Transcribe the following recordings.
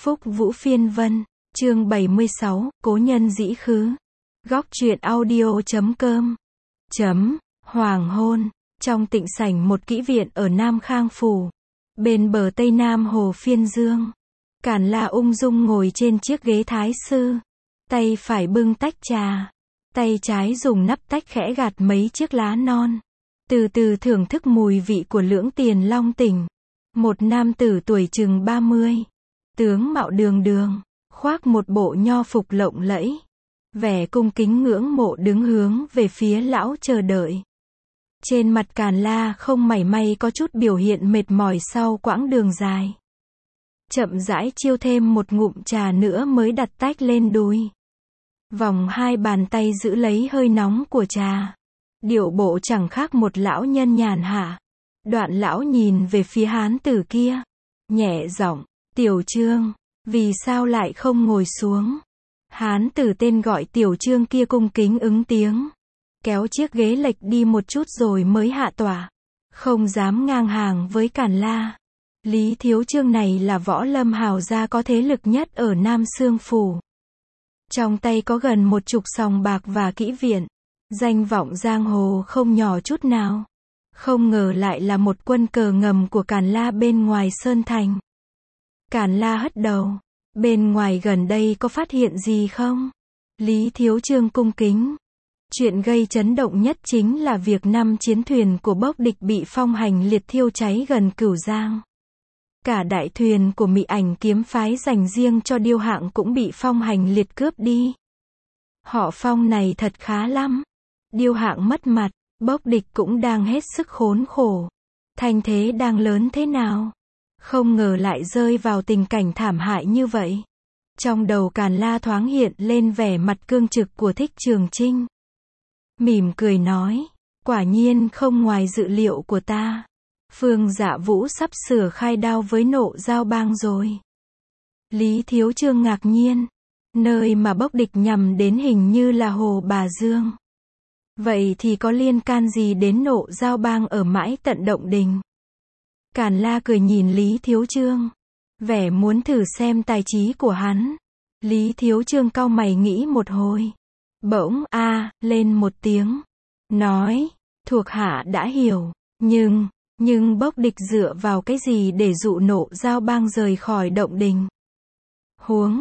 Phúc Vũ Phiên Vân, chương 76, Cố nhân dĩ khứ. Góc truyện audio.com. Hoàng hôn, trong tịnh sảnh một kỹ viện ở Nam Khang Phủ, bên bờ Tây Nam Hồ Phiên Dương. Càn La ung dung ngồi trên chiếc ghế thái sư, tay phải bưng tách trà, tay trái dùng nắp tách khẽ gạt mấy chiếc lá non, từ từ thưởng thức mùi vị của lưỡng tiền long tỉnh. Một nam tử tuổi chừng 30, tướng mạo đường đường, khoác một bộ nho phục lộng lẫy, vẻ cung kính ngưỡng mộ đứng hướng về phía lão chờ đợi. Trên mặt Càn La không mảy may có chút biểu hiện mệt mỏi sau quãng đường dài. Chậm rãi chiêu thêm một ngụm trà nữa mới đặt tách lên đùi. Vòng hai bàn tay giữ lấy hơi nóng của trà. Điệu bộ chẳng khác một lão nhân nhàn hạ. Đoạn lão nhìn về phía hán tử kia, nhẹ giọng, Tiểu Trương, vì sao lại không ngồi xuống? Hán tử tên gọi Tiểu Trương kia cung kính ứng tiếng, kéo chiếc ghế lệch đi một chút rồi mới hạ tòa, không dám ngang hàng với Càn La. Lý Thiếu Trương này là võ lâm hào gia có thế lực nhất ở Nam Xương Phủ. Trong tay có gần 10 sòng bạc và kỹ viện, danh vọng giang hồ không nhỏ chút nào. Không ngờ lại là một quân cờ ngầm của Càn La bên ngoài Sơn Thành. Càn La hất đầu, bên ngoài gần đây có phát hiện gì không? Lý Thiếu Trương cung kính. Chuyện gây chấn động nhất chính là việc 5 chiến thuyền của Bốc Địch bị phong hành liệt thiêu cháy gần Cửu Giang. Cả đại thuyền của Mị Ảnh kiếm phái dành riêng cho Điêu Hạng cũng bị phong hành liệt cướp đi. Họ Phong này thật khá lắm. Điêu Hạng mất mặt, Bốc Địch cũng đang hết sức khốn khổ. Thanh thế đang lớn thế nào? Không ngờ lại rơi vào tình cảnh thảm hại như vậy. Trong đầu Càn La thoáng hiện lên vẻ mặt cương trực của Thích Trường Chinh. Mỉm cười nói, quả nhiên không ngoài dự liệu của ta. Phương Dạ Vũ sắp sửa khai đao với Nộ Giao Bang rồi. Lý Thiếu Trương ngạc nhiên, nơi mà Bốc Địch nhằm đến hình như là Hồ Bà Dương. Vậy thì có liên can gì đến Nộ Giao Bang ở mãi tận Động Đình? Càn La cười nhìn Lý Thiếu Trương, vẻ muốn thử xem tài trí của hắn. Lý Thiếu Trương cau mày nghĩ một hồi, bỗng lên một tiếng, nói, thuộc hạ đã hiểu, nhưng Bốc Địch dựa vào cái gì để dụ Nộ Giao Bang rời khỏi Động Đình? Huống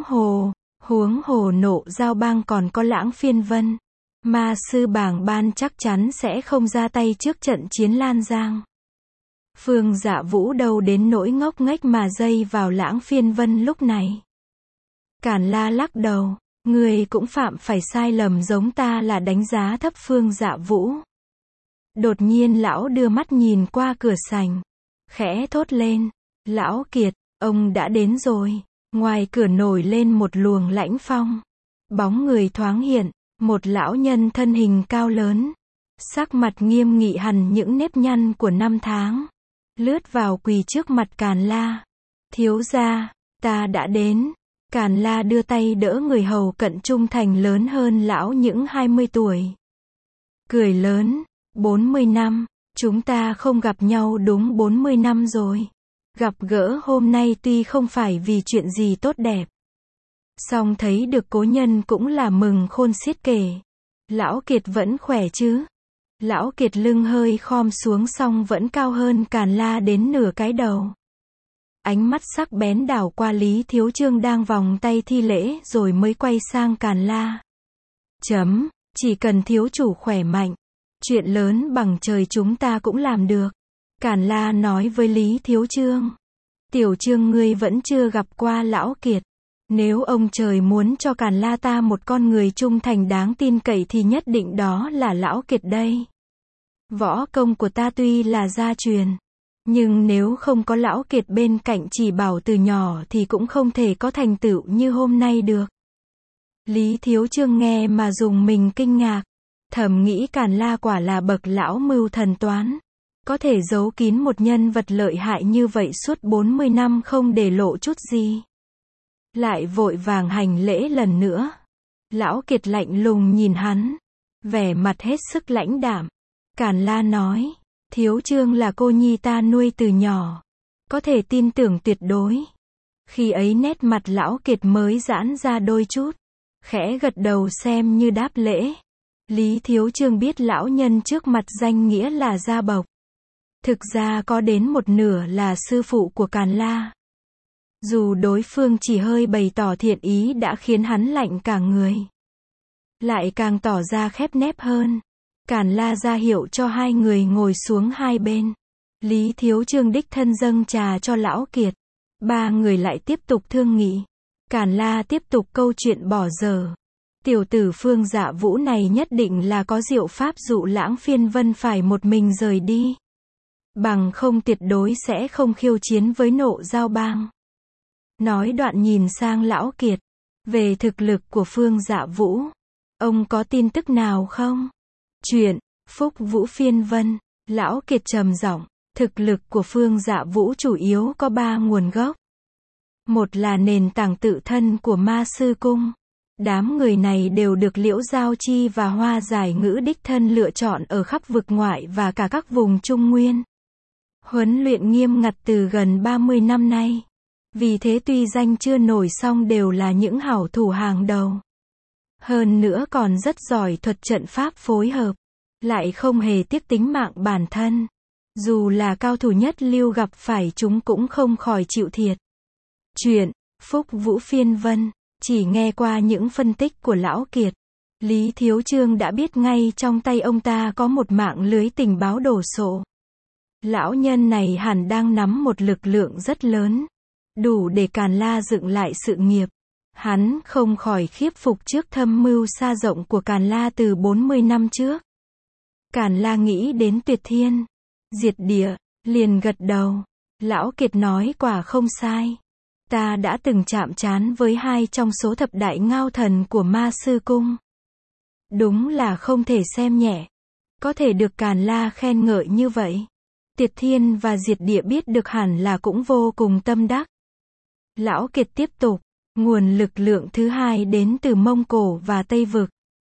hồ Nộ Giao Bang còn có Lãng Phiên Vân, Ma Sư Bảng Ban chắc chắn sẽ không ra tay trước trận chiến Lan Giang. Phương Dạ Vũ đâu đến nỗi ngốc nghếch mà dây vào Lãng Phiên Vân lúc này. Càn La lắc đầu, người cũng phạm phải sai lầm giống ta là đánh giá thấp Phương Dạ Vũ. Đột nhiên lão đưa mắt nhìn qua cửa sảnh, khẽ thốt lên, Lão Kiệt, ông đã đến rồi. Ngoài cửa nổi lên một luồng lãnh phong, bóng người thoáng hiện, một lão nhân thân hình cao lớn, sắc mặt nghiêm nghị hằn những nếp nhăn của năm tháng, lướt vào quỳ trước mặt Càn La. Thiếu gia, ta đã đến. Càn La đưa tay đỡ người hầu cận trung thành lớn hơn lão những 20 tuổi. Cười lớn, 40 năm, chúng ta không gặp nhau đúng 40 năm rồi. Gặp gỡ hôm nay tuy không phải vì chuyện gì tốt đẹp, song thấy được cố nhân cũng là mừng khôn xiết kể. Lão Kiệt vẫn khỏe chứ? Lão Kiệt lưng hơi khom xuống song vẫn cao hơn Càn La đến nửa cái đầu. Ánh mắt sắc bén đảo qua Lý Thiếu Trương đang vòng tay thi lễ rồi mới quay sang Càn La. Chỉ cần thiếu chủ khỏe mạnh, chuyện lớn bằng trời chúng ta cũng làm được. Càn La nói với Lý Thiếu Trương, Tiểu Trương ngươi vẫn chưa gặp qua Lão Kiệt. Nếu ông trời muốn cho Càn La ta một con người trung thành đáng tin cậy thì nhất định đó là Lão Kiệt đây. Võ công của ta tuy là gia truyền, nhưng nếu không có Lão Kiệt bên cạnh chỉ bảo từ nhỏ thì cũng không thể có thành tựu như hôm nay được. Lý Thiếu Trương nghe mà dùng mình kinh ngạc, thầm nghĩ Càn La quả là bậc lão mưu thần toán, có thể giấu kín một nhân vật lợi hại như vậy suốt 40 năm không để lộ chút gì. Lại vội vàng hành lễ lần nữa. Lão Kiệt lạnh lùng nhìn hắn, vẻ mặt hết sức lãnh đạm. Càn La nói, Thiếu Trương là cô nhi ta nuôi từ nhỏ, có thể tin tưởng tuyệt đối. Khi ấy nét mặt Lão Kiệt mới giãn ra đôi chút, khẽ gật đầu xem như đáp lễ. Lý Thiếu Chương biết lão nhân trước mặt danh nghĩa là Gia Bộc. Thực ra có đến một nửa là sư phụ của Càn La. Dù đối phương chỉ hơi bày tỏ thiện ý đã khiến hắn lạnh cả người. Lại càng tỏ ra khép nép hơn. Càn La ra hiệu cho hai người ngồi xuống hai bên. Lý Thiếu Chương đích thân dâng trà cho Lão Kiệt. Ba người lại tiếp tục thương nghị. Càn La tiếp tục câu chuyện bỏ dở. Tiểu tử Phương Dạ Vũ này nhất định là có diệu pháp dụ Lãng Phiên Vân phải một mình rời đi. Bằng không tuyệt đối sẽ không khiêu chiến với Nộ Giao Bang. Nói đoạn nhìn sang Lão Kiệt. Về thực lực của Phương Dạ Vũ, ông có tin tức nào không? Chuyện Phúc Vũ Phiên Vân. Lão Kiệt trầm giọng. Thực lực của Phương Dạ Vũ chủ yếu có 3 nguồn gốc. Một là nền tảng tự thân của Ma Sư Cung. Đám người này đều được Liễu Giao Chi và Hoa Giải Ngữ đích thân lựa chọn ở khắp vực ngoại và cả các vùng Trung Nguyên. Huấn luyện nghiêm ngặt từ gần 30 năm nay. Vì thế tuy danh chưa nổi song đều là những hảo thủ hàng đầu. Hơn nữa còn rất giỏi thuật trận pháp phối hợp. Lại không hề tiếc tính mạng bản thân. Dù là cao thủ nhất lưu gặp phải chúng cũng không khỏi chịu thiệt. Chuyện Phúc Vũ Phiên Vân. Chỉ nghe qua những phân tích của Lão Kiệt, Lý Thiếu Chương đã biết ngay trong tay ông ta có một mạng lưới tình báo đồ sộ. Lão nhân này hẳn đang nắm một lực lượng rất lớn, đủ để Càn La dựng lại sự nghiệp. Hắn không khỏi khiếp phục trước thâm mưu xa rộng của Càn La từ 40 năm trước. Càn La nghĩ đến tuyệt thiên, diệt địa, liền gật đầu. Lão Kiệt nói quả không sai. Ta đã từng chạm trán với 2 trong số thập đại ngao thần của Ma Sư Cung. Đúng là không thể xem nhẹ. Có thể được Càn La khen ngợi như vậy. Tuyệt thiên và diệt địa biết được hẳn là cũng vô cùng tâm đắc. Lão Kiệt tiếp tục. Nguồn lực lượng thứ hai đến từ Mông Cổ và Tây Vực.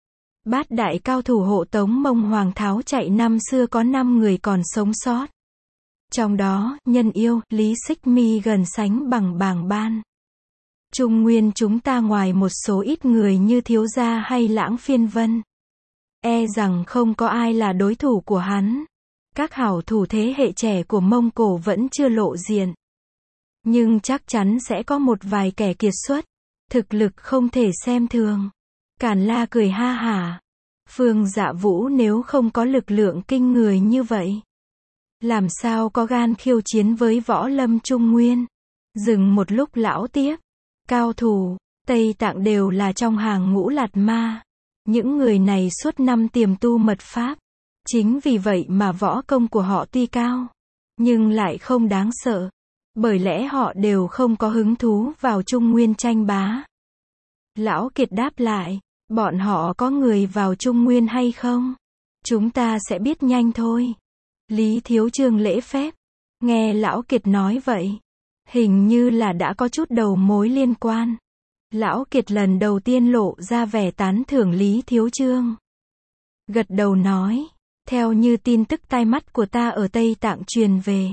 Bát đại cao thủ hộ tống Mông Hoàng tháo chạy năm xưa có 5 người còn sống sót. Trong đó, Nhân Yêu, Lý Xích Mi gần sánh bằng Bàng Ban. Trung Nguyên chúng ta ngoài một số ít người như Thiếu Gia hay Lãng Phiên Vân, e rằng không có ai là đối thủ của hắn. Các hảo thủ thế hệ trẻ của Mông Cổ vẫn chưa lộ diện. Nhưng chắc chắn sẽ có một vài kẻ kiệt xuất. Thực lực không thể xem thường. Càn La cười ha hả. Phương Dạ Vũ nếu không có lực lượng kinh người như vậy, làm sao có gan khiêu chiến với võ lâm Trung Nguyên? Dừng một lúc lão tiếp. Cao thủ Tây Tạng đều là trong hàng ngũ Lạt Ma. Những người này suốt năm tiềm tu mật pháp. Chính vì vậy mà võ công của họ tuy cao, nhưng lại không đáng sợ. Bởi lẽ họ đều không có hứng thú vào Trung Nguyên tranh bá. Lão Kiệt đáp lại. Bọn họ có người vào Trung Nguyên hay không? Chúng ta sẽ biết nhanh thôi. Lý Thiếu Chương lễ phép. Nghe Lão Kiệt nói vậy, hình như là đã có chút đầu mối liên quan. Lão Kiệt lần đầu tiên lộ ra vẻ tán thưởng Lý Thiếu Chương. Gật đầu nói, theo như tin tức tai mắt của ta ở Tây Tạng truyền về,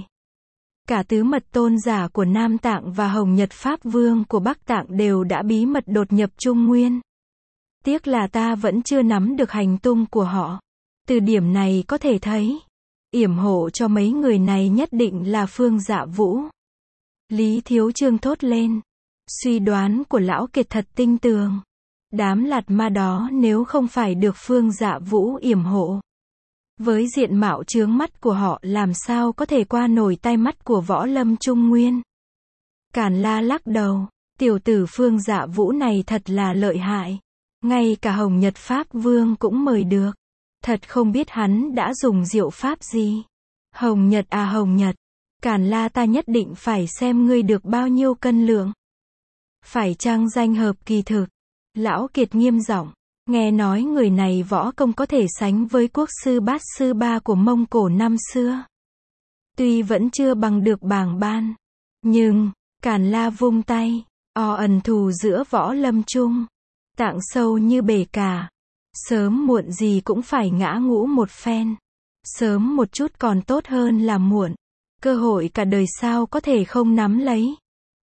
cả Tứ Mật Tôn giả của Nam Tạng và Hồng Nhật Pháp Vương của Bắc Tạng đều đã bí mật đột nhập Trung Nguyên. Tiếc là ta vẫn chưa nắm được hành tung của họ. Từ điểm này có thể thấy, yểm hộ cho mấy người này nhất định là Phương Dạ Vũ. Lý Thiếu Chương thốt lên. Suy đoán của Lão Kiệt thật tinh tường. Đám Lạt Ma đó nếu không phải được Phương Dạ Vũ yểm hộ, với diện mạo chướng mắt của họ làm sao có thể qua nổi tai mắt của võ lâm Trung Nguyên. Càn La lắc đầu. Tiểu tử Phương Dạ Vũ này thật là lợi hại. Ngay cả Hồng Nhật Pháp Vương cũng mời được. Thật không biết hắn đã dùng diệu pháp gì. Hồng Nhật à Hồng Nhật, Càn La ta nhất định phải xem ngươi được bao nhiêu cân lượng. Phải chăng danh hợp kỳ thực? Lão Kiệt nghiêm giọng. Nghe nói người này võ công có thể sánh với quốc sư Bát Sư Ba của Mông Cổ năm xưa. Tuy vẫn chưa bằng được Bàng Ban, nhưng Càn La vung tay. Ẩn thù giữa võ lâm chung, Tạng sâu như bể cả. Sớm muộn gì cũng phải ngã ngũ một phen. Sớm một chút còn tốt hơn là muộn. Cơ hội cả đời sao có thể không nắm lấy.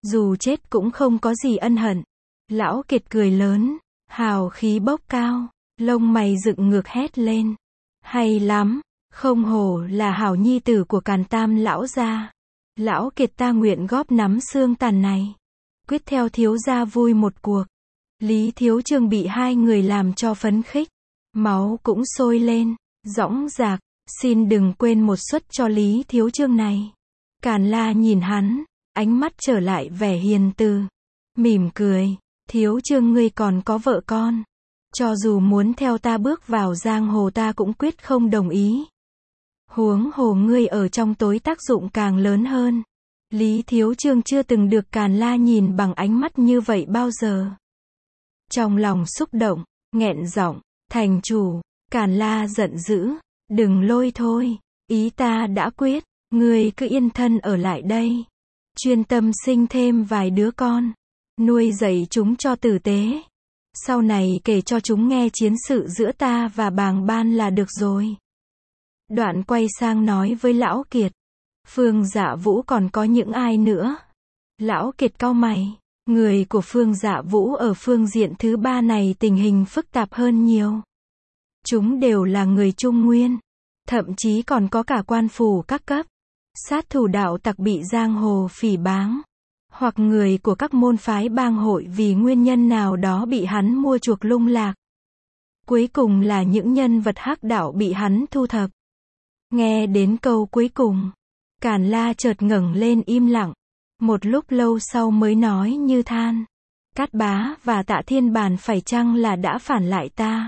Dù chết cũng không có gì ân hận. Lão Kiệt cười lớn, hào khí bốc cao, lông mày dựng ngược hét lên. Hay lắm, không hổ là hảo nhi tử của Càn Tam lão gia. Lão Kiệt ta nguyện góp nắm xương tàn này. Quyết theo thiếu gia vui một cuộc. Lý Thiếu Chương bị hai người làm cho phấn khích. Máu cũng sôi lên, dõng dạc, xin đừng quên một suất cho Lý Thiếu Chương này. Càn La nhìn hắn, ánh mắt trở lại vẻ hiền từ. Mỉm cười, Thiếu Chương ngươi còn có vợ con. Cho dù muốn theo ta bước vào giang hồ ta cũng quyết không đồng ý. Huống hồ ngươi ở trong tối tác dụng càng lớn hơn. Lý Thiếu Chương chưa từng được Càn La nhìn bằng ánh mắt như vậy bao giờ. Trong lòng xúc động, nghẹn giọng, thành chủ, Càn La giận dữ, đừng lôi thôi, ý ta đã quyết, ngươi cứ yên thân ở lại đây. Chuyên tâm sinh thêm vài đứa con, nuôi dạy chúng cho tử tế. Sau này kể cho chúng nghe chiến sự giữa ta và Bàng Ban là được rồi. Đoạn quay sang nói với Lão Kiệt. Phương Dạ Vũ còn có những ai nữa? Lão Kiệt cau mày. Người của Phương Dạ Vũ ở phương diện thứ ba này tình hình phức tạp hơn nhiều. Chúng đều là người Trung Nguyên. Thậm chí còn có cả quan phủ các cấp. Sát thủ đạo tặc bị giang hồ phỉ báng. Hoặc người của các môn phái bang hội vì nguyên nhân nào đó bị hắn mua chuộc lung lạc. Cuối cùng là những nhân vật hắc đạo bị hắn thu thập. Nghe đến câu cuối cùng, Càn La chợt ngẩng lên im lặng. Một lúc lâu sau mới nói như than. Cát Bá và Tạ Thiên Bàn phải chăng là đã phản lại ta?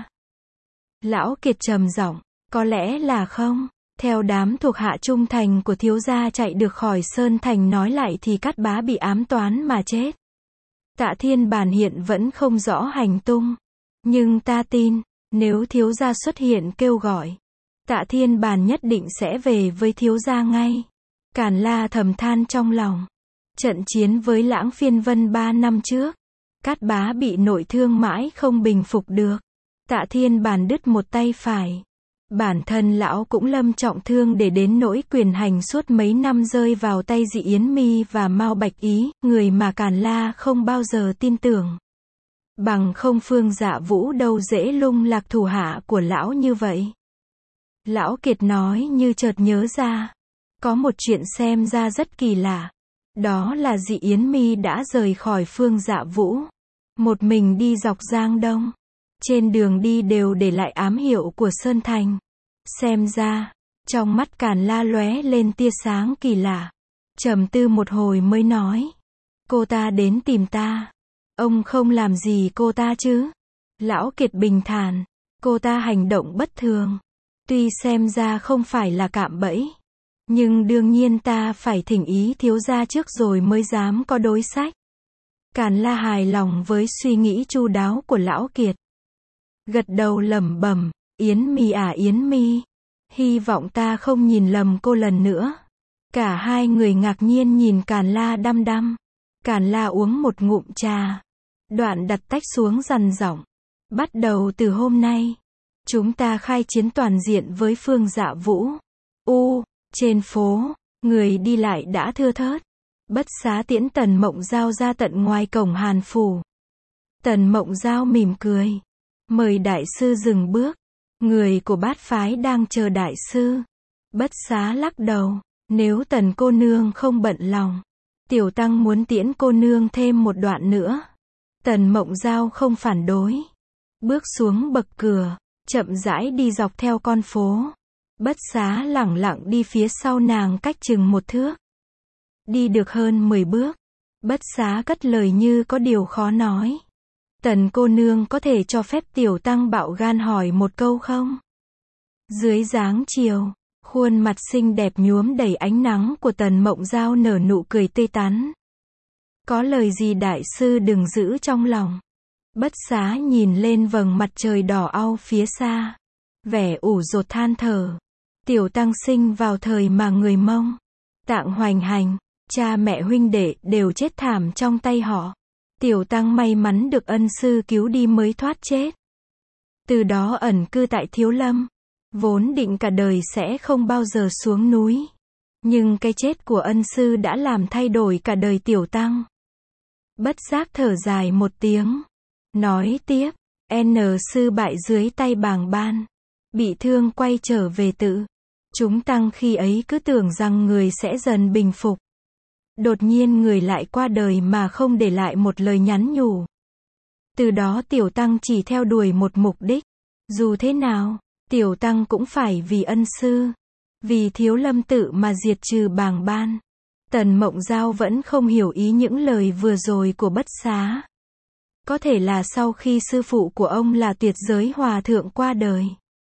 Lão Kiệt trầm giọng, có lẽ là không. Theo đám thuộc hạ trung thành của thiếu gia chạy được khỏi Sơn Thành nói lại thì Cát Bá bị ám toán mà chết. Tạ Thiên Bàn hiện vẫn không rõ hành tung. Nhưng ta tin, nếu thiếu gia xuất hiện kêu gọi, Tạ Thiên Bàn nhất định sẽ về với thiếu gia ngay. Càn La thầm than trong lòng. Trận chiến với Lãng Phiên Vân 3 năm trước, Cát Bá bị nội thương mãi không bình phục được. Tạ Thiên Bàn đứt một tay phải. Bản thân lão cũng lâm trọng thương để đến nỗi quyền hành suốt mấy năm rơi vào tay Dị Yến Mi và Mao Bạch Ý, người mà Càn La không bao giờ tin tưởng. Bằng không Phương Dạ Vũ đâu dễ lung lạc thủ hạ của lão như vậy. Lão Kiệt nói như chợt nhớ ra. Có một chuyện xem ra rất kỳ lạ. Đó là Dị Yến Mi đã rời khỏi Phương Dạ Vũ. Một mình đi dọc Giang Đông. Trên đường đi đều để lại ám hiệu của Sơn Thành. Xem ra, trong mắt Càn La lóe lên tia sáng kỳ lạ. Trầm tư một hồi mới nói. Cô ta đến tìm ta. Ông không làm gì cô ta chứ? Lão Kiệt bình thản. Cô ta hành động bất thường. Tuy xem ra không phải là cạm bẫy. Nhưng đương nhiên ta phải thỉnh ý thiếu gia trước rồi mới dám có đối sách. Càn La hài lòng với suy nghĩ chu đáo của Lão Kiệt. Gật đầu lẩm bẩm, Yến Mi à Yến Mi. Hy vọng ta không nhìn lầm cô lần nữa. Cả hai người ngạc nhiên nhìn Càn La đăm đăm. Càn La uống một ngụm trà. Đoạn đặt tách xuống dằn giọng. Bắt đầu từ hôm nay, chúng ta khai chiến toàn diện với Phương Dạ Vũ. Trên phố, người đi lại đã thưa thớt. Bất Xá tiễn Tần Mộng Giao ra tận ngoài cổng Hàn Phủ. Tần Mộng Giao mỉm cười. Mời đại sư dừng bước. Người của bát phái đang chờ đại sư. Bất Xá lắc đầu. Nếu Tần cô nương không bận lòng, tiểu tăng muốn tiễn cô nương thêm một đoạn nữa. Tần Mộng Giao không phản đối. Bước xuống bậc cửa, chậm rãi đi dọc theo con phố. Bất Xá lẳng lặng đi phía sau nàng cách chừng 1 thước. Đi được hơn 10 bước. Bất Xá cất lời như có điều khó nói. Tần cô nương có thể cho phép tiểu tăng bạo gan hỏi một câu không? Dưới dáng chiều, khuôn mặt xinh đẹp nhuốm đầy ánh nắng của Tần Mộng Giao nở nụ cười tươi tắn. Có lời gì đại sư đừng giữ trong lòng. Bất Xá nhìn lên vầng mặt trời đỏ au phía xa. Vẻ ủ rột than thở. Tiểu tăng sinh vào thời mà người Mông, Tạng hoành hành, cha mẹ huynh đệ đều chết thảm trong tay họ. Tiểu tăng may mắn được ân sư cứu đi mới thoát chết. Từ đó ẩn cư tại Thiếu Lâm. Vốn định cả đời sẽ không bao giờ xuống núi. Nhưng cái chết của ân sư đã làm thay đổi cả đời tiểu tăng. Bất giác thở dài một tiếng. Nói tiếp, N sư bại dưới tay Bàng Ban. Bị thương quay trở về tự. Chúng tăng khi ấy cứ tưởng rằng người sẽ dần bình phục. Đột nhiên người lại qua đời mà không để lại một lời nhắn nhủ. Từ đó tiểu tăng chỉ theo đuổi một mục đích. Dù thế nào, tiểu tăng cũng phải vì ân sư, vì Thiếu Lâm tự mà diệt trừ Bàng Ban. Tần Mộng Giao vẫn không hiểu ý những lời vừa rồi của Bất Xá. Có thể là sau khi sư phụ của ông là Tuyệt Giới Hòa Thượng qua đời,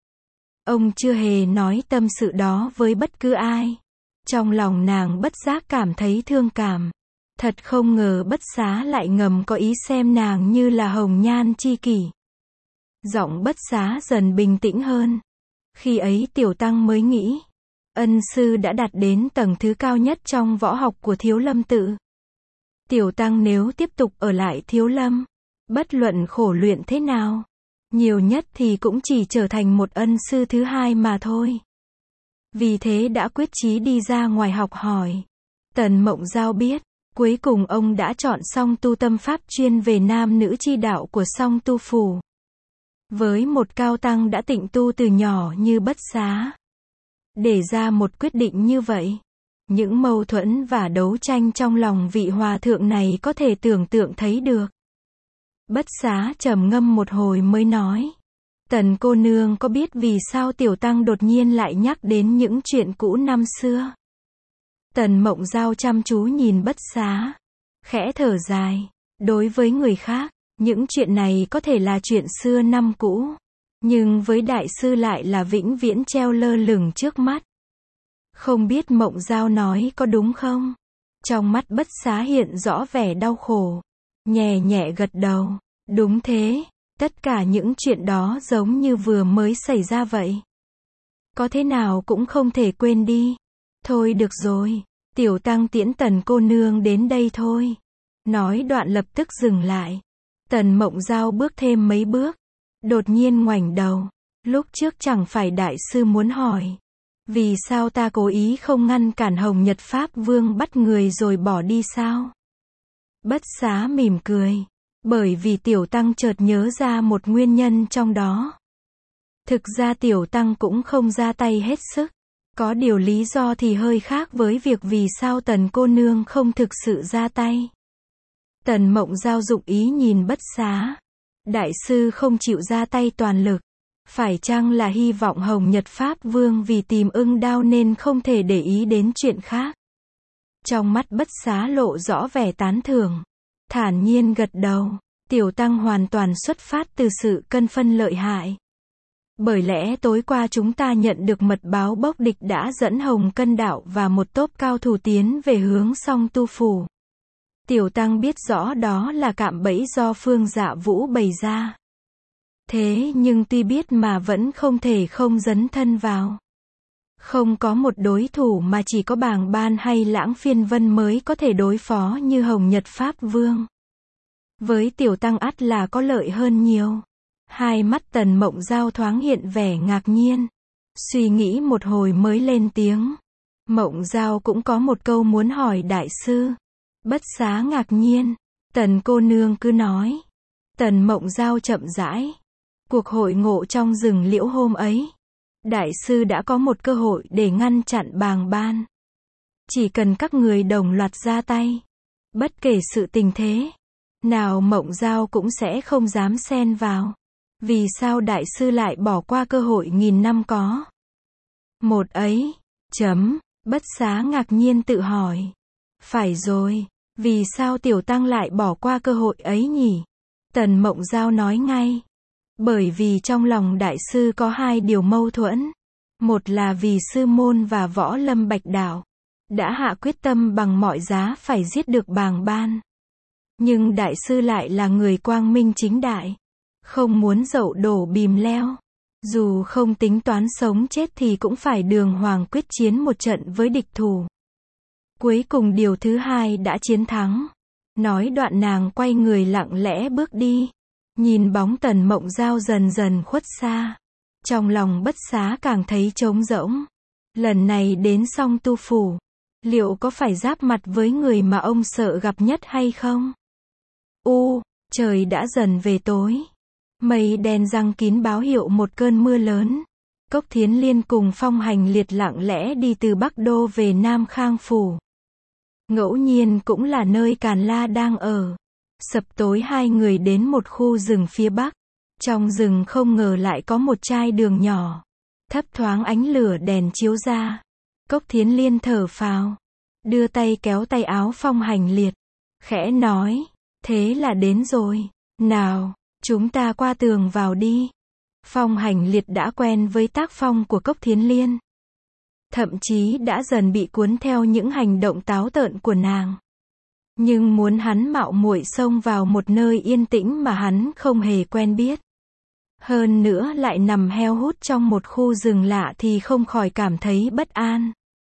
ông chưa hề nói tâm sự đó với bất cứ ai. Trong lòng nàng bất giác cảm thấy thương cảm. Thật không ngờ Bất Xá lại ngầm có ý xem nàng như là hồng nhan chi kỷ. Giọng Bất Xá dần bình tĩnh hơn. Khi ấy tiểu tăng mới nghĩ, ân sư đã đạt đến tầng thứ cao nhất trong võ học của Thiếu Lâm tự. Tiểu tăng nếu tiếp tục ở lại Thiếu Lâm, bất luận khổ luyện thế nào, nhiều nhất thì cũng chỉ trở thành một ân sư thứ hai mà thôi. Vì thế đã quyết chí đi ra ngoài học hỏi. Tần Mộng Giao biết, cuối cùng ông đã chọn Song Tu tâm pháp chuyên về nam nữ chi đạo của Song Tu phủ. Với một cao tăng đã tịnh tu từ nhỏ như Bất Xá, để ra một quyết định như vậy, những mâu thuẫn và đấu tranh trong lòng vị hòa thượng này có thể tưởng tượng thấy được. Bất Xá trầm ngâm một hồi mới nói, Tần cô nương có biết vì sao tiểu tăng đột nhiên lại nhắc đến những chuyện cũ năm xưa? Tần Mộng Giao chăm chú nhìn Bất Xá, khẽ thở dài. Đối với người khác, những chuyện này có thể là chuyện xưa năm cũ, nhưng với đại sư lại là vĩnh viễn treo lơ lửng trước mắt. Không biết Mộng Giao nói có đúng không? Trong mắt Bất Xá hiện rõ vẻ đau khổ, nhẹ nhẹ gật đầu. Đúng thế, tất cả những chuyện đó giống như vừa mới xảy ra vậy. Có thế nào cũng không thể quên đi. Thôi được rồi, tiểu tăng tiễn Tần cô nương đến đây thôi. Nói đoạn lập tức dừng lại. Tần Mộng Giao bước thêm mấy bước, đột nhiên ngoảnh đầu. Lúc trước chẳng phải đại sư muốn hỏi, vì sao ta cố ý không ngăn cản Hồng Nhật Pháp Vương bắt người rồi bỏ đi sao? Bất Xá mỉm cười. Bởi vì tiểu tăng chợt nhớ ra một nguyên nhân trong đó. Thực ra tiểu tăng cũng không ra tay hết sức. Có điều lý do thì hơi khác với việc vì sao Tần cô nương không thực sự ra tay. Tần Mộng Giao dụng ý nhìn Bất Xá. Đại sư không chịu ra tay toàn lực. Phải chăng là hy vọng Hồng Nhật Pháp Vương vì tìm ưng đao nên không thể để ý đến chuyện khác? Trong mắt Bất Xá lộ rõ vẻ tán thưởng. Thản nhiên gật đầu. Tiểu tăng hoàn toàn xuất phát từ sự cân phân lợi hại. Bởi lẽ tối qua chúng ta nhận được mật báo bốc địch đã dẫn Hồng Cân Đạo và một tốp cao thủ tiến về hướng Song Tu phủ. Tiểu tăng biết rõ đó là cạm bẫy do Phương Dạ Vũ bày ra. Thế nhưng tuy biết mà vẫn không thể không dấn thân vào. Không có một đối thủ mà chỉ có Bàng Ban hay Lãng Phiên Vân mới có thể đối phó như Hồng Nhật Pháp Vương. Với tiểu tăng ắt là có lợi hơn nhiều. Hai mắt Tần Mộng Giao thoáng hiện vẻ ngạc nhiên. Suy nghĩ một hồi mới lên tiếng. Mộng Giao cũng có một câu muốn hỏi đại sư. Bất Xá ngạc nhiên. Tần cô nương cứ nói. Tần Mộng Giao chậm rãi. Cuộc hội ngộ trong rừng liễu hôm ấy, đại sư đã có một cơ hội để ngăn chặn Bàng Ban. Chỉ cần các người đồng loạt ra tay, bất kể sự tình thế nào Mộng Giao cũng sẽ không dám xen vào. Vì sao đại sư lại bỏ qua cơ hội nghìn năm có một ấy? Bất Xá ngạc nhiên tự hỏi. Phải rồi, vì sao tiểu tăng lại bỏ qua cơ hội ấy nhỉ? Tần Mộng Giao nói ngay. Bởi vì trong lòng đại sư có hai điều mâu thuẫn. Một là vì sư môn và Võ Lâm Bạch Đạo đã hạ quyết tâm bằng mọi giá phải giết được Bàng Ban. Nhưng đại sư lại là người quang minh chính đại, không muốn dậu đổ bìm leo. Dù không tính toán sống chết thì cũng phải đường hoàng quyết chiến một trận với địch thủ. Cuối cùng điều thứ hai đã chiến thắng. Nói đoạn nàng quay người lặng lẽ bước đi. Nhìn bóng Tần Mộng Giao dần dần khuất xa. Trong lòng Bất Xá càng thấy trống rỗng. Lần này đến Song Tu phủ, liệu có phải giáp mặt với người mà ông sợ gặp nhất hay không? Trời đã dần về tối. Mây đen giăng kín báo hiệu một cơn mưa lớn. Cốc Thiến Liên cùng Phong Hành Liệt lặng lẽ đi từ Bắc Đô về Nam Khang Phủ. Ngẫu nhiên cũng là nơi Càn La đang ở. Sập tối hai người đến một khu rừng phía Bắc. Trong rừng không ngờ lại có một chai đường nhỏ. Thấp thoáng ánh lửa đèn chiếu ra. Cốc Thiến Liên thở phào. Đưa tay kéo tay áo Phong Hành Liệt. Khẽ nói, thế là đến rồi. Nào, chúng ta qua tường vào đi. Phong Hành Liệt đã quen với tác phong của Cốc Thiến Liên. Thậm chí đã dần bị cuốn theo những hành động táo tợn của nàng. Nhưng muốn hắn mạo muội xông vào một nơi yên tĩnh mà hắn không hề quen biết. Hơn nữa lại nằm heo hút trong một khu rừng lạ thì không khỏi cảm thấy bất an.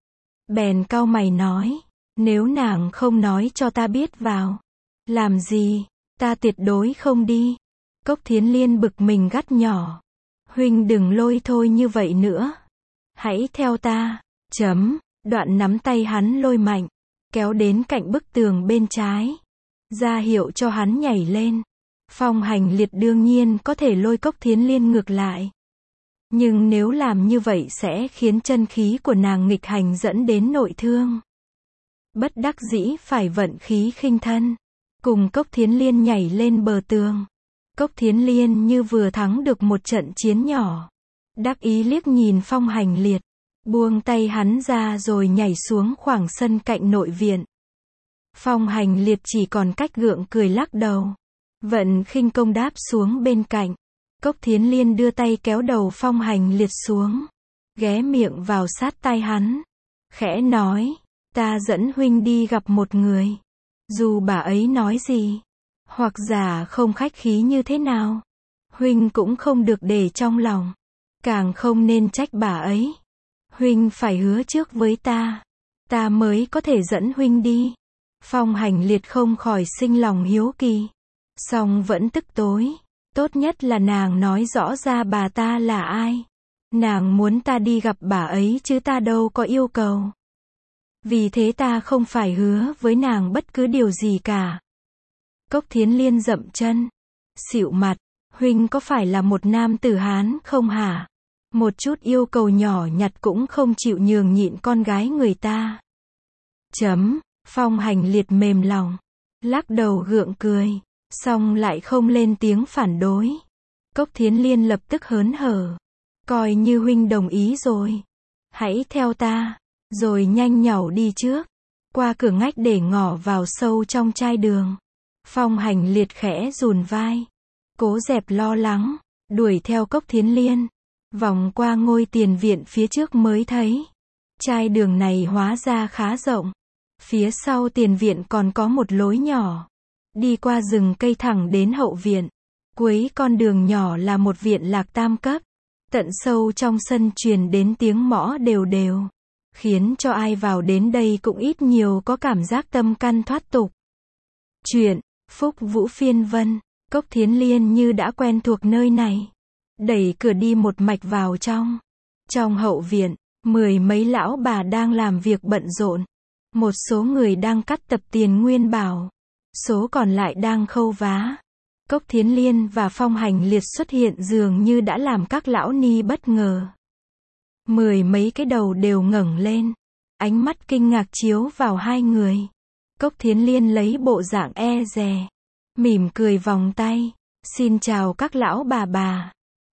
Bèn cau mày nói, nếu nàng không nói cho ta biết vào. Làm gì, ta tuyệt đối không đi. Cốc Thiến Liên bực mình gắt nhỏ. Huynh đừng lôi thôi như vậy nữa. Hãy theo ta. Đoạn nắm tay hắn lôi mạnh. Kéo đến cạnh bức tường bên trái. Ra hiệu cho hắn nhảy lên. Phong Hành Liệt đương nhiên có thể lôi Cốc Thiến Liên ngược lại. Nhưng nếu làm như vậy sẽ khiến chân khí của nàng nghịch hành dẫn đến nội thương. Bất đắc dĩ phải vận khí khinh thân. Cùng Cốc Thiến Liên nhảy lên bờ tường. Cốc Thiến Liên như vừa thắng được một trận chiến nhỏ. Đắc ý liếc nhìn Phong Hành Liệt. Buông tay hắn ra rồi nhảy xuống khoảng sân cạnh nội viện. Phong Hành Liệt chỉ còn cách gượng cười lắc đầu. Vận khinh công đáp xuống bên cạnh. Cốc Thiến Liên đưa tay kéo đầu Phong Hành Liệt xuống. Ghé miệng vào sát tai hắn. Khẽ nói, ta dẫn huynh đi gặp một người. Dù bà ấy nói gì, hoặc giả không khách khí như thế nào, huynh cũng không được để trong lòng. Càng không nên trách bà ấy. Huynh phải hứa trước với ta mới có thể dẫn huynh đi. Phong Hành Liệt không khỏi sinh lòng hiếu kỳ. Song vẫn tức tối. Tốt nhất là nàng nói rõ ra bà ta là ai. Nàng muốn ta đi gặp bà ấy chứ ta đâu có yêu cầu. Vì thế ta không phải hứa với nàng bất cứ điều gì cả. Cốc Thiến Liên dậm chân. Xịu mặt. Huynh có phải là một nam tử Hán không hả? Một chút yêu cầu nhỏ nhặt cũng không chịu nhường nhịn con gái người ta. Phong Hành Liệt mềm lòng. Lắc đầu gượng cười. Xong lại không lên tiếng phản đối. Cốc Thiến Liên lập tức hớn hở. Coi như huynh đồng ý rồi. Hãy theo ta. Rồi nhanh nhảu đi trước. Qua cửa ngách để ngỏ vào sâu trong chai đường. Phong Hành Liệt khẽ rùn vai. Cố dẹp lo lắng. Đuổi theo Cốc Thiến Liên. Vòng qua ngôi tiền viện phía trước mới thấy. Chai đường này hóa ra khá rộng. Phía sau tiền viện còn có một lối nhỏ. Đi qua rừng cây thẳng đến hậu viện. Cuối con đường nhỏ là một viện lạc tam cấp. Tận sâu trong sân truyền đến tiếng mõ đều đều. Khiến cho ai vào đến đây cũng ít nhiều có cảm giác tâm căn thoát tục. Chuyện, Phúc Vũ Phiên Vân. Cốc Thiến Liên như đã quen thuộc nơi này. Đẩy cửa đi một mạch vào trong. Trong hậu viện, 10 mấy lão bà đang làm việc bận rộn. Một số người đang cắt tập tiền nguyên bảo. Số còn lại đang khâu vá. Cốc Thiến Liên và Phong Hành Liệt xuất hiện dường như đã làm các lão ni bất ngờ. 10 mấy cái đầu đều ngẩng lên. Ánh mắt kinh ngạc chiếu vào hai người. Cốc Thiến Liên lấy bộ dạng e dè. Mỉm cười vòng tay. Xin chào các lão bà.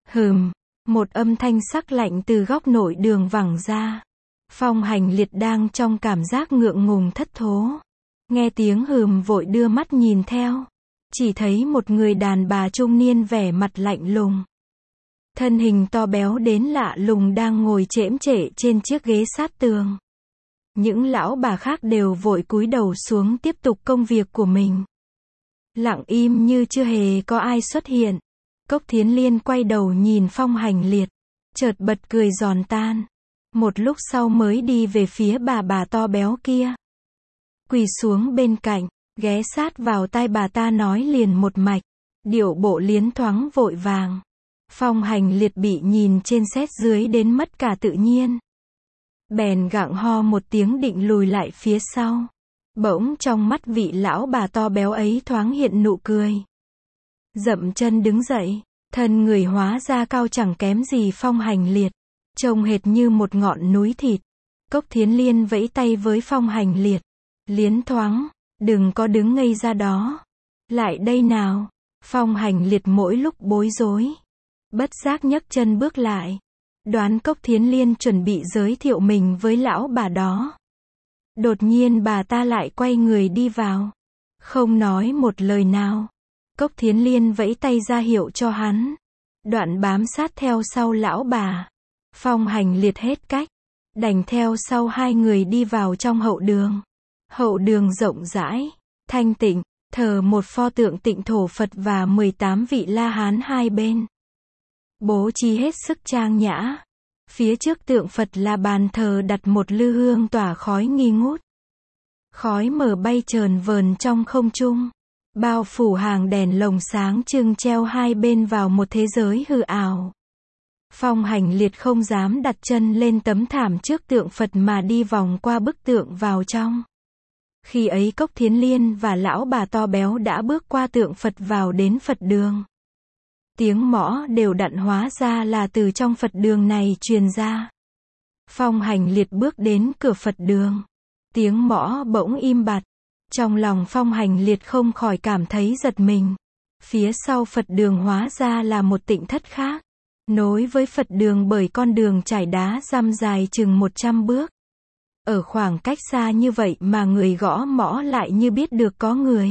Một âm thanh sắc lạnh từ góc nội đường vẳng ra. Phong Hành Liệt đang trong cảm giác ngượng ngùng thất thố. Nghe tiếng vội đưa mắt nhìn theo. Chỉ thấy một người đàn bà trung niên vẻ mặt lạnh lùng. Thân hình to béo đến lạ lùng đang ngồi chễm chệ trên chiếc ghế sát tường. Những lão bà khác đều vội cúi đầu xuống tiếp tục công việc của mình. Lặng im như chưa hề có ai xuất hiện. Cốc Thiến Liên quay đầu nhìn Phong Hành Liệt. Chợt bật cười giòn tan. Một lúc sau mới đi về phía bà to béo kia. Quỳ xuống bên cạnh, ghé sát vào tai bà ta nói liền một mạch. Điệu bộ liến thoáng vội vàng. Phong Hành Liệt bị nhìn trên xét dưới đến mất cả tự nhiên. Bèn gặng ho một tiếng định lùi lại phía sau. Bỗng trong mắt vị lão bà to béo ấy thoáng hiện nụ cười. Dậm chân đứng dậy, thân người hóa ra cao chẳng kém gì Phong Hành Liệt, trông hệt như một ngọn núi thịt. Cốc Thiến Liên vẫy tay với Phong Hành Liệt. Liến thoáng, đừng có đứng ngây ra đó. Lại đây nào. Phong Hành Liệt mỗi lúc bối rối, bất giác nhấc chân bước lại. Đoán Cốc Thiến Liên chuẩn bị giới thiệu mình với lão bà đó. Đột nhiên bà ta lại quay người đi vào, không nói một lời nào. Cốc Thiến Liên vẫy tay ra hiệu cho hắn, đoạn bám sát theo sau lão bà. Phong Hành Liệt hết cách, đành theo sau hai người đi vào trong hậu đường. Hậu đường rộng rãi, thanh tịnh, thờ một pho tượng Tịnh Thổ Phật và 18 vị La Hán hai bên. Bố trí hết sức trang nhã. Phía trước tượng Phật là bàn thờ đặt một lư hương tỏa khói nghi ngút. Khói mờ bay chờn vờn trong không trung, bao phủ hàng đèn lồng sáng trưng treo hai bên vào một thế giới hư ảo. Phong Hành Liệt không dám đặt chân lên tấm thảm trước tượng Phật mà đi vòng qua bức tượng vào trong. Khi ấy Cốc Thiến Liên và lão bà to béo đã bước qua tượng Phật vào đến Phật đường. Tiếng mõ đều đặn hóa ra là từ trong Phật đường này truyền ra. Phong Hành Liệt bước đến cửa Phật đường. Tiếng mõ bỗng im bặt. Trong lòng Phong Hành Liệt không khỏi cảm thấy giật mình. Phía sau Phật đường hóa ra là một tịnh thất khác, nối với Phật đường bởi con đường trải đá răm dài chừng 100 bước. Ở khoảng cách xa như vậy mà người gõ mõ lại như biết được có người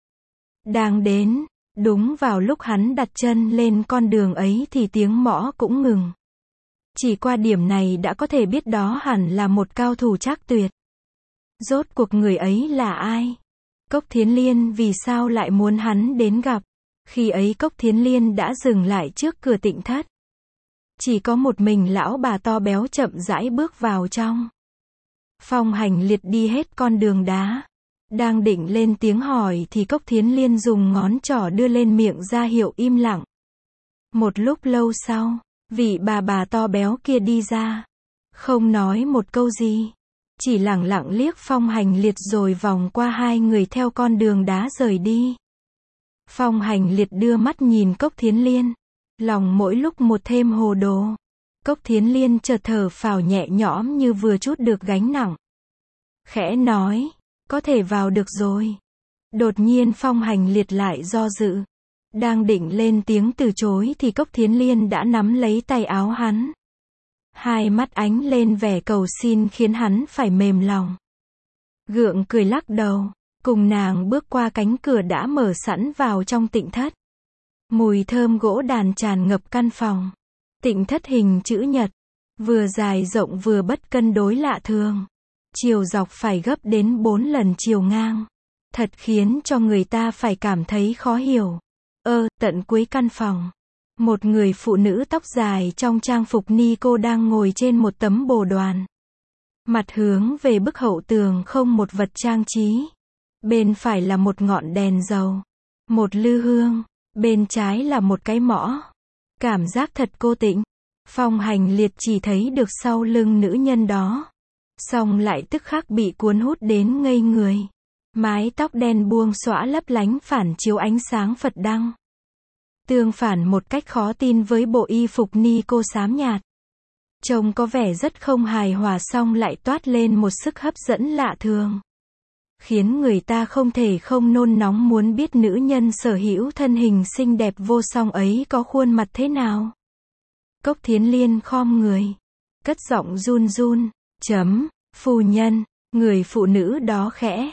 đang đến. Đúng vào lúc hắn đặt chân lên con đường ấy thì tiếng mõ cũng ngừng. Chỉ qua điểm này đã có thể biết đó hẳn là một cao thủ trác tuyệt. Rốt cuộc người ấy là ai? Cốc Thiến Liên vì sao lại muốn hắn đến gặp? Khi ấy Cốc Thiến Liên đã dừng lại trước cửa tịnh thất. Chỉ có một mình lão bà to béo chậm rãi bước vào trong. Phong Hành Liệt đi hết con đường đá. Đang định lên tiếng hỏi thì Cốc Thiến Liên dùng ngón trỏ đưa lên miệng ra hiệu im lặng. Một lúc lâu sau, vị bà to béo kia đi ra. Không nói một câu gì. Chỉ lẳng lặng liếc Phong Hành Liệt rồi vòng qua hai người theo con đường đá rời đi. Phong Hành Liệt đưa mắt nhìn Cốc Thiến Liên. Lòng mỗi lúc một thêm hồ đồ. Cốc Thiến Liên chợt thở phào nhẹ nhõm như vừa trút được gánh nặng. Khẽ nói, có thể vào được rồi. Đột nhiên Phong Hành Liệt lại do dự. Đang định lên tiếng từ chối thì Cốc Thiến Liên đã nắm lấy tay áo hắn. Hai mắt ánh lên vẻ cầu xin khiến hắn phải mềm lòng. Gượng cười lắc đầu, cùng nàng bước qua cánh cửa đã mở sẵn vào trong tịnh thất. Mùi thơm gỗ đàn tràn ngập căn phòng. Tịnh thất hình chữ nhật, vừa dài rộng vừa bất cân đối lạ thường. Chiều dọc phải gấp đến 4 lần chiều ngang. Thật khiến cho người ta phải cảm thấy khó hiểu. Tận cuối căn phòng, một người phụ nữ tóc dài trong trang phục ni cô đang ngồi trên một tấm bồ đoàn. Mặt hướng về bức hậu tường không một vật trang trí. Bên phải là một ngọn đèn dầu, một lư hương, bên trái là một cái mõ. Cảm giác thật cô tịnh. Phong Hành Liệt chỉ thấy được sau lưng nữ nhân đó. Xong lại tức khắc bị cuốn hút đến ngây người. Mái tóc đen buông xõa lấp lánh phản chiếu ánh sáng Phật đăng. Tương phản một cách khó tin với bộ y phục ni cô xám nhạt. Trông có vẻ rất không hài hòa song lại toát lên một sức hấp dẫn lạ thường. Khiến người ta không thể không nôn nóng muốn biết nữ nhân sở hữu thân hình xinh đẹp vô song ấy có khuôn mặt thế nào. Cốc Thiến Liên khom người, cất giọng run run, phu nhân, người phụ nữ đó khẽ.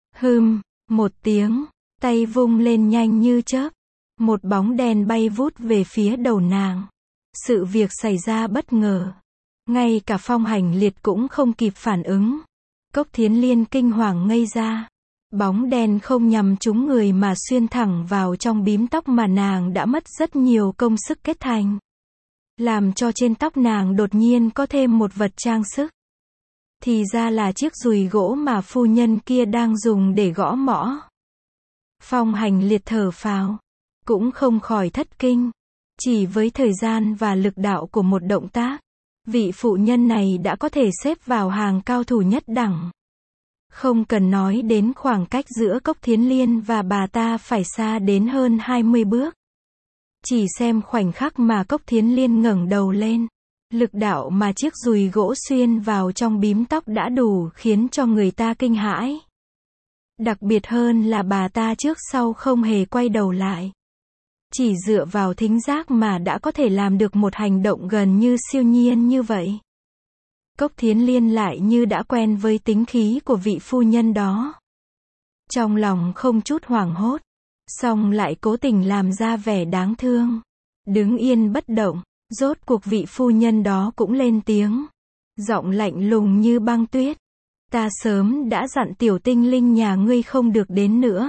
Một tiếng, tay vung lên nhanh như chớp. Một bóng đen bay vút về phía đầu nàng. Sự việc xảy ra bất ngờ. Ngay cả Phong Hành Liệt cũng không kịp phản ứng. Cốc Thiến Liên kinh hoàng ngây ra. Bóng đen không nhằm trúng người mà xuyên thẳng vào trong bím tóc mà nàng đã mất rất nhiều công sức kết thành. Làm cho trên tóc nàng đột nhiên có thêm một vật trang sức. Thì ra là chiếc dùi gỗ mà phu nhân kia đang dùng để gõ mõ. Phong Hành Liệt thở phào, cũng không khỏi thất kinh. Chỉ với thời gian và lực đạo của một động tác, vị phụ nhân này đã có thể xếp vào hàng cao thủ nhất đẳng. Không cần nói đến khoảng cách giữa Cốc Thiến Liên và bà ta phải xa đến hơn 20 bước. Chỉ xem khoảnh khắc mà Cốc Thiến Liên ngẩng đầu lên, lực đạo mà chiếc dùi gỗ xuyên vào trong bím tóc đã đủ khiến cho người ta kinh hãi. Đặc biệt hơn là bà ta trước sau không hề quay đầu lại. Chỉ dựa vào thính giác mà đã có thể làm được một hành động gần như siêu nhiên như vậy. Cốc Thiến Liên lại như đã quen với tính khí của vị phu nhân đó. Trong lòng không chút hoảng hốt, song lại cố tình làm ra vẻ đáng thương. Đứng yên bất động, rốt cuộc vị phu nhân đó cũng lên tiếng. Giọng lạnh lùng như băng tuyết. Ta sớm đã dặn tiểu tinh linh nhà ngươi không được đến nữa.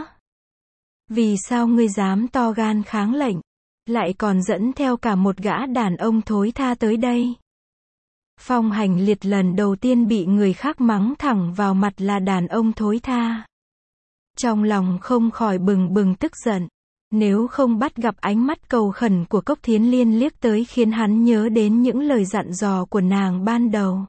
Vì sao ngươi dám to gan kháng lệnh, lại còn dẫn theo cả một gã đàn ông thối tha tới đây? Phong Hành Liệt lần đầu tiên bị người khác mắng thẳng vào mặt là đàn ông thối tha. Trong lòng không khỏi bừng bừng tức giận. Nếu không bắt gặp ánh mắt cầu khẩn của Cốc Thiến Liên liếc tới khiến hắn nhớ đến những lời dặn dò của nàng ban đầu,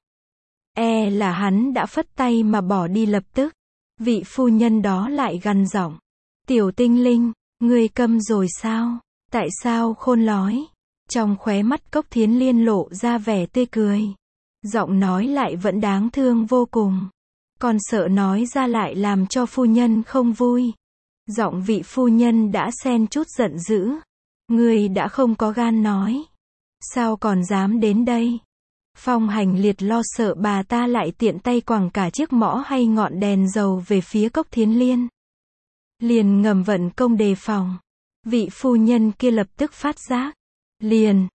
e là hắn đã phất tay mà bỏ đi lập tức. Vị phu nhân đó lại gằn giọng. Tiểu tinh linh, ngươi câm rồi sao? Tại sao khôn lói? Trong khóe mắt Cốc Thiến Liên lộ ra vẻ tươi cười. Giọng nói lại vẫn đáng thương vô cùng. Còn sợ nói ra lại làm cho phu nhân không vui. Giọng vị phu nhân đã xen chút giận dữ. Ngươi đã không có gan nói. Sao còn dám đến đây? Phong Hành Liệt lo sợ bà ta lại tiện tay quẳng cả chiếc mõ hay ngọn đèn dầu về phía Cốc Thiến Liên. Liền ngầm vận công đề phòng. Vị phu nhân kia lập tức phát giác. Liền,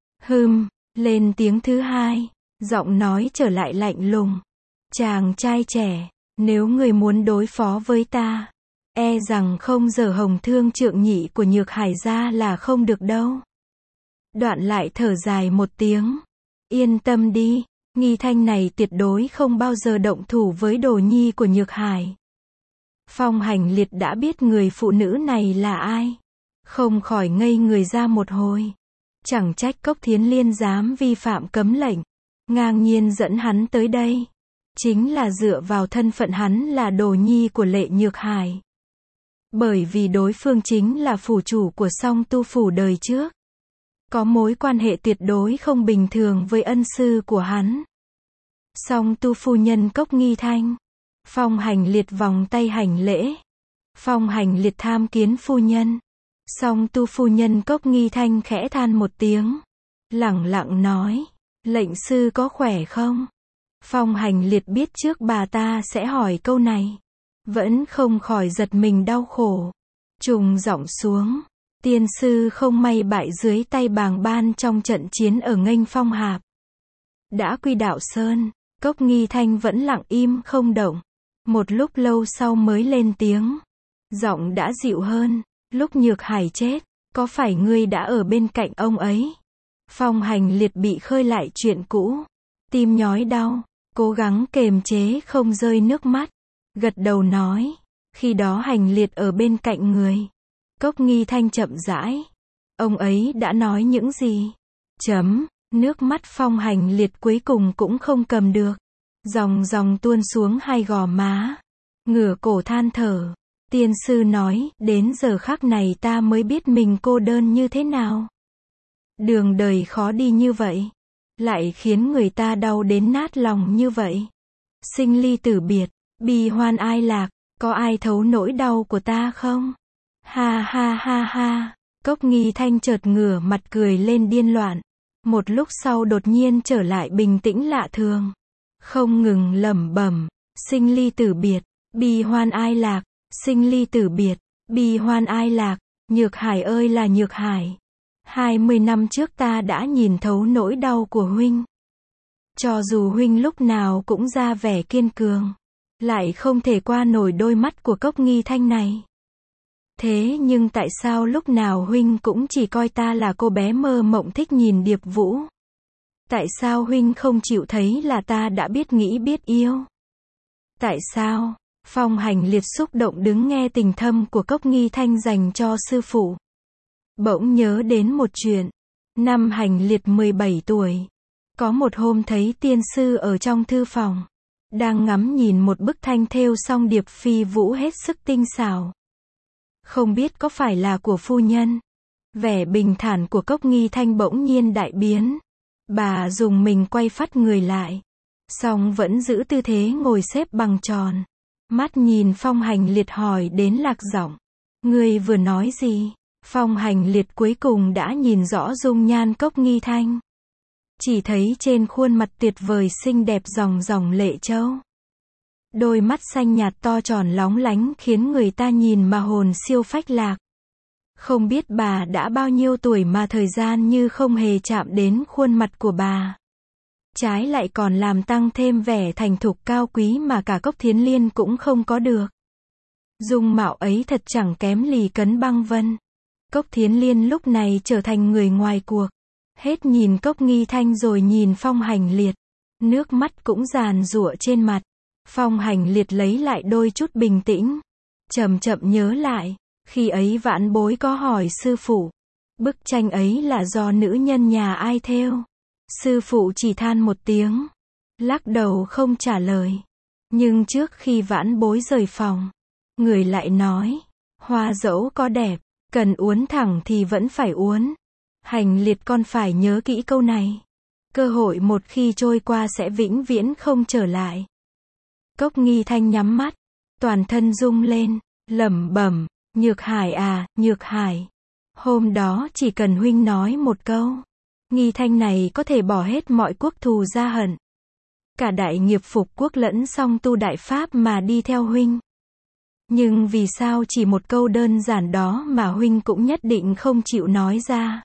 lên tiếng thứ hai. Giọng nói trở lại lạnh lùng. Chàng trai trẻ, nếu người muốn đối phó với ta, e rằng không giở hồng thương trượng nhị của Nhược Hải ra là không được đâu. Đoạn lại thở dài một tiếng. Yên tâm đi, Nghi Thanh này tuyệt đối không bao giờ động thủ với đồ nhi của Nhược Hải. Phong Hành Liệt đã biết người phụ nữ này là ai. Không khỏi ngây người ra một hồi. Chẳng trách Cốc Thiến Liên dám vi phạm cấm lệnh, ngang nhiên dẫn hắn tới đây. Chính là dựa vào thân phận hắn là đồ nhi của Lệ Nhược Hải. Bởi vì đối phương chính là phủ chủ của Song Tu phủ đời trước. Có mối quan hệ tuyệt đối không bình thường với ân sư của hắn. Song Tu phu nhân Cốc Nghi Thanh. Phong Hành Liệt vòng tay hành lễ. Phong Hành Liệt tham kiến phu nhân. Song Tu phu nhân Cốc Nghi Thanh khẽ than một tiếng. Lẳng lặng nói. Lệnh sư có khỏe không? Phong Hành Liệt biết trước bà ta sẽ hỏi câu này. Vẫn không khỏi giật mình đau khổ. Trùng giọng xuống. Tiên sư không may bại dưới tay Bàng Ban trong trận chiến ở Nghênh Phong Hạp. Đã quy đạo sơn, Cốc Nghi Thanh vẫn lặng im không động. Một lúc lâu sau mới lên tiếng. Giọng đã dịu hơn. Lúc Nhược Hải chết, có phải ngươi đã ở bên cạnh ông ấy? Phong Hành Liệt bị khơi lại chuyện cũ. Tim nhói đau, cố gắng kềm chế không rơi nước mắt. Gật đầu nói. Khi đó Hành Liệt ở bên cạnh người. Cốc Nghi Thanh chậm rãi. Ông ấy đã nói những gì? Nước mắt Phong Hành Liệt cuối cùng cũng không cầm được. Dòng dòng tuôn xuống hai gò má. Ngửa cổ than thở. Tiên sư nói, đến giờ khắc này ta mới biết mình cô đơn như thế nào. Đường đời khó đi như vậy. Lại khiến người ta đau đến nát lòng như vậy. Sinh ly tử biệt, bi hoan ai lạc, có ai thấu nỗi đau của ta không? Ha ha ha ha. Cốc Nghi Thanh chợt ngửa mặt cười lên điên loạn. Một lúc sau đột nhiên trở lại bình tĩnh lạ thường. Không ngừng lẩm bẩm. Sinh ly tử biệt, bi hoan ai lạc. Sinh ly tử biệt, bi hoan ai lạc. Nhược Hải ơi là Nhược Hải. 20 năm trước ta đã nhìn thấu nỗi đau của huynh. Cho dù huynh lúc nào cũng ra vẻ kiên cường, lại không thể qua nổi đôi mắt của Cốc Nghi Thanh này. Thế nhưng tại sao lúc nào huynh cũng chỉ coi ta là cô bé mơ mộng thích nhìn điệp vũ? Tại sao huynh không chịu thấy là ta đã biết nghĩ biết yêu? Tại sao? Phong Hành Liệt xúc động đứng nghe tình thâm của Cốc Nghi Thanh dành cho sư phụ. Bỗng nhớ đến một chuyện. Năm Hành Liệt 17 tuổi. Có một hôm thấy tiên sư ở trong thư phòng. đang ngắm nhìn một bức thanh thêu song điệp phi vũ hết sức tinh xảo. Không biết có phải là của phu nhân. Vẻ bình thản của Cốc Nghi Thanh bỗng nhiên đại biến. Bà dùng mình quay phắt người lại. Song vẫn giữ tư thế ngồi xếp bằng tròn. Mắt nhìn Phong Hành Liệt hỏi đến lạc giọng. Ngươi vừa nói gì? Phong Hành Liệt cuối cùng đã nhìn rõ dung nhan Cốc Nghi Thanh. Chỉ thấy trên khuôn mặt tuyệt vời xinh đẹp ròng ròng lệ châu. Đôi mắt xanh nhạt to tròn lóng lánh khiến người ta nhìn mà hồn siêu phách lạc. Không biết bà đã bao nhiêu tuổi mà thời gian như không hề chạm đến khuôn mặt của bà. Trái lại còn làm tăng thêm vẻ thành thục cao quý mà cả Cốc Thiến Liên cũng không có được. Dung mạo ấy thật chẳng kém Lì Cấn Băng Vân. Cốc Thiến Liên lúc này trở thành người ngoài cuộc. Hết nhìn Cốc Nghi Thanh rồi nhìn Phong Hành Liệt. Nước mắt cũng giàn giụa trên mặt. Phong Hành Liệt lấy lại đôi chút bình tĩnh. Chậm chậm nhớ lại. Khi ấy vãn bối có hỏi sư phụ. Bức tranh ấy là do nữ nhân nhà ai thêu? Sư phụ chỉ than một tiếng. Lắc đầu không trả lời. Nhưng trước khi vãn bối rời phòng. Người lại nói. Hoa dẫu có đẹp. Cần uốn thẳng thì vẫn phải uốn. Hành Liệt con phải nhớ kỹ câu này. Cơ hội một khi trôi qua sẽ vĩnh viễn không trở lại. Cốc Nghi Thanh nhắm mắt. Toàn thân rung lên. Lẩm bẩm. Nhược Hải à, Nhược Hải. Hôm đó chỉ cần huynh nói một câu. Nghi Thanh này có thể bỏ hết mọi quốc thù ra hận. Cả đại nghiệp phục quốc lẫn song tu đại pháp mà đi theo huynh. Nhưng vì sao chỉ một câu đơn giản đó mà huynh cũng nhất định không chịu nói ra.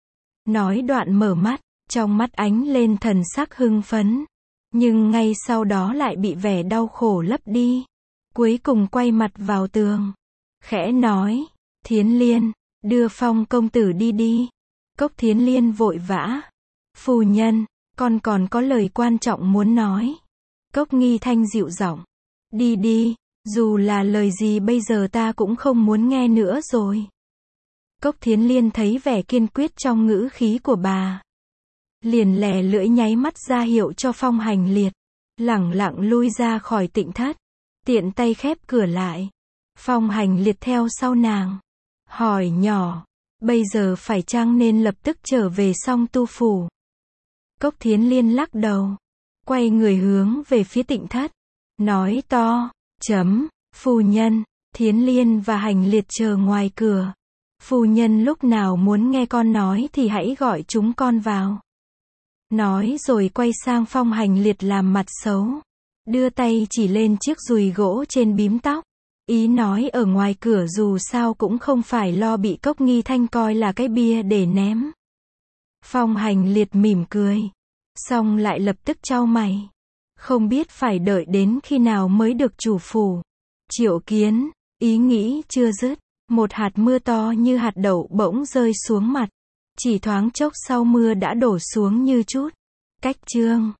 Nói đoạn mở mắt, trong mắt ánh lên thần sắc hưng phấn. Nhưng ngay sau đó lại bị vẻ đau khổ lấp đi. Cuối cùng quay mặt vào tường. Khẽ nói, Thiến Liên, đưa Phong công tử đi đi. Cốc Thiến Liên vội vã. Phu nhân, con còn có lời quan trọng muốn nói. Cốc Nghi Thanh dịu giọng. Đi đi, dù là lời gì bây giờ ta cũng không muốn nghe nữa rồi. Cốc Thiến Liên thấy vẻ kiên quyết trong ngữ khí của bà. Liền lè lưỡi nháy mắt ra hiệu cho Phong Hành Liệt. Lẳng lặng lui ra khỏi tịnh thất. Tiện tay khép cửa lại. Phong Hành Liệt theo sau nàng. Hỏi nhỏ. Bây giờ phải chăng nên lập tức trở về song tu phủ? Cốc Thiến Liên lắc đầu. Quay người hướng về phía tịnh thất. Nói to. Phu nhân. Thiến Liên và Hành Liệt chờ ngoài cửa. Phu nhân lúc nào muốn nghe con nói thì hãy gọi chúng con vào. Nói rồi quay sang Phong Hành Liệt làm mặt xấu. Đưa tay chỉ lên chiếc dùi gỗ trên bím tóc. Ý nói ở ngoài cửa dù sao cũng không phải lo bị Cốc Nghi Thanh coi là cái bia để ném. Phong Hành Liệt mỉm cười. Xong lại lập tức chau mày. Không biết phải đợi đến khi nào mới được chủ phủ triệu kiến. Ý nghĩ chưa dứt. Một hạt mưa to như hạt đậu bỗng rơi xuống mặt. Chỉ thoáng chốc sau mưa đã đổ xuống như chút. Cách chương